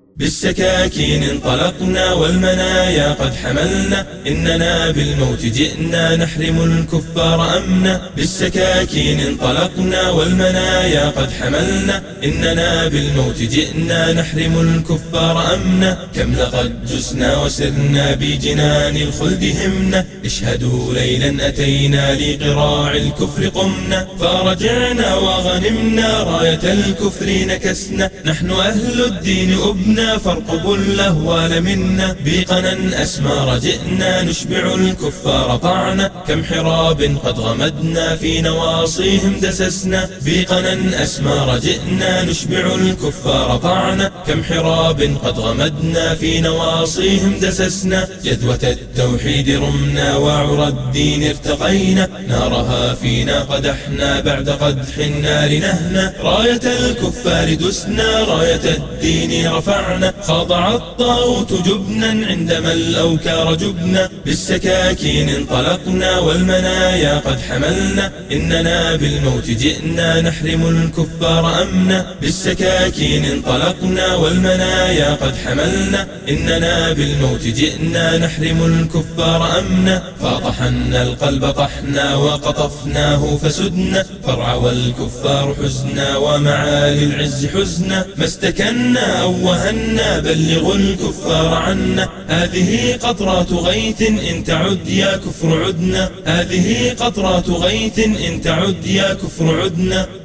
بالسكاكين انطلقنا والمنايا قد حملنا، إننا بالموت جئنا نحرم الكفار أمنا. بالسكاكين انطلقنا والمنايا قد حملنا، إننا بالموت جئنا نحرم الكفار أمنا. كم لقد جسنا وسرنا بجنان الخلد همنا، اشهدوا ليلا أتينا لقراع الكفر قمنا. فرجعنا وغنمنا راية الكفر نكسنا، نحن أهل الدين أبنا فارقبوا الأهوال منا. بقنا أسمار جئنا نشبع الكفار طعنا، كم حراب قد غمدنا في نواصيهم دسسنا. بقنا أسمار جئنا نشبع الكفار طعنا، كم حراب قد غمدنا في نواصيهم دسسنا. جذوة التوحيد رمنا وعرى الدين ارتقينا، نارها فينا قدحنا بعد قدح النار نهنا. راية الكفار دسنا راية الدين رفعنا، خاضع الطاغوت جبنا عندما الأوكار جبنا. بالسكاكين انطلقنا والمنايا قد حملنا، إننا بالموت جئنا نحرم الكفار أمنا. بالسكاكين انطلقنا والمنايا قد حملنا، إننا بالموت جئنا نحرم الكفار أمنا. فطحنا القلب طحنا وقطفناه فسدنا، فرعوى الكفار حزنا ومعالي العز حزنا. ما استكنا أو وهنا بلغوا الكفار عنا، هذه قطرات غيث إن تعد يا كفر عدنا. هذه قطرات غيث إن تعد يا كفر عدنا.